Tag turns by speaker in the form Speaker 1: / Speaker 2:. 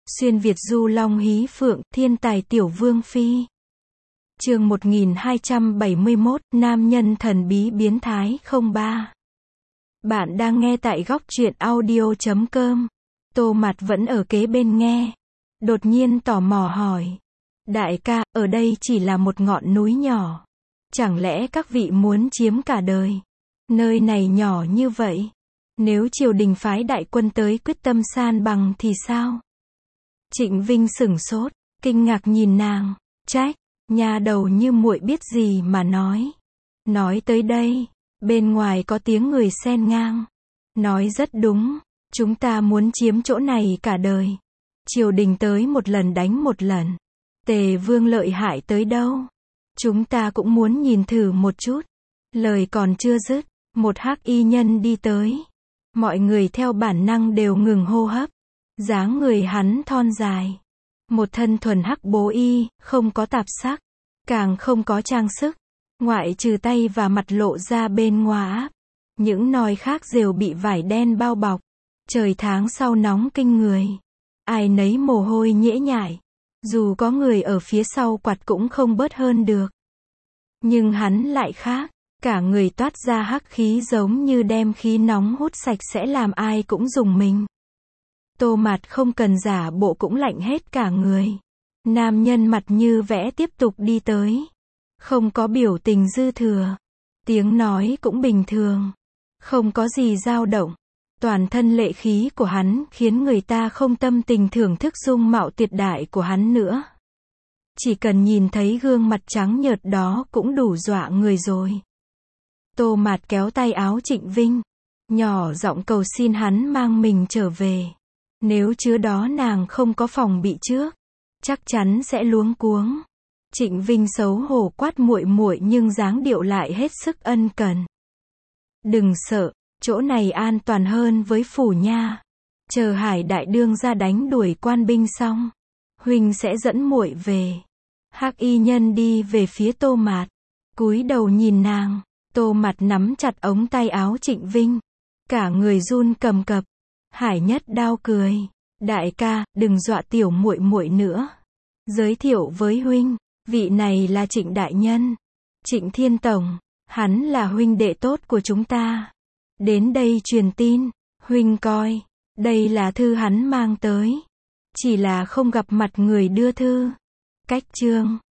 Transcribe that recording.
Speaker 1: Xuyên Việt du long hí phượng, thiên tài tiểu vương phi. Chương 1271, nam nhân thần bí biến thái 03. Bạn đang nghe tại góc truyện audio.com. Tô Mạt vẫn ở kế bên nghe. Đột nhiên tò mò hỏi. Đại ca, ở đây chỉ là một ngọn núi nhỏ. Chẳng lẽ các vị muốn chiếm cả đời? Nơi này nhỏ như vậy. Nếu triều đình phái đại quân tới quyết tâm san bằng thì sao? Trịnh Vinh sửng sốt, kinh ngạc nhìn nàng, trách, nhà đầu như muội biết gì mà nói. Nói tới đây, bên ngoài có tiếng người xen ngang. Nói rất đúng, chúng ta muốn chiếm chỗ này cả đời. Triều đình tới một lần đánh một lần. Tề vương lợi hại tới đâu? Chúng ta cũng muốn nhìn thử một chút. Lời còn chưa dứt, một hắc y nhân đi tới. Mọi người theo bản năng đều ngừng hô hấp. Dáng người hắn thon dài. Một thân thuần hắc bố y, không có tạp sắc. Càng không có trang sức. Ngoại trừ tay và mặt lộ ra bên ngoài. Những nòi khác đều bị vải đen bao bọc. Trời tháng sau nóng kinh người. Ai nấy mồ hôi nhễ nhại. Dù có người ở phía sau quạt cũng không bớt hơn được. Nhưng hắn lại khác. Cả người toát ra hắc khí giống như đem khí nóng hút sạch sẽ làm ai cũng rùng mình. Tô Mạt không cần giả bộ cũng lạnh hết cả người. Nam nhân mặt như vẽ tiếp tục đi tới. Không có biểu tình dư thừa. Tiếng nói cũng bình thường. Không có gì dao động. Toàn thân lệ khí của hắn khiến người ta không tâm tình thưởng thức dung mạo tuyệt đại của hắn nữa. Chỉ cần nhìn thấy gương mặt trắng nhợt đó cũng đủ dọa người rồi. Tô Mạt kéo tay áo Trịnh Vinh. Nhỏ giọng cầu xin hắn mang mình trở về. Nếu trước đó nàng không có phòng bị trước, chắc chắn sẽ luống cuống. Trịnh Vinh xấu hổ quát muội muội nhưng dáng điệu lại hết sức ân cần. Đừng sợ, chỗ này an toàn hơn với phủ nha. Chờ Hải đại đương ra đánh đuổi quan binh xong, huynh sẽ dẫn muội về. Hắc y nhân đi về phía Tô Mạt, cúi đầu nhìn nàng. Tô Mạt nắm chặt ống tay áo Trịnh Vinh, cả người run cầm cập. Hải nhất đao cười, đại ca, đừng dọa tiểu muội muội nữa. Giới thiệu với huynh, vị này là Trịnh đại nhân, Trịnh Thiên Tổng, hắn là huynh đệ tốt của chúng ta. Đến đây truyền tin, huynh coi, đây là thư hắn mang tới. Chỉ là không gặp mặt người đưa thư. Cách chương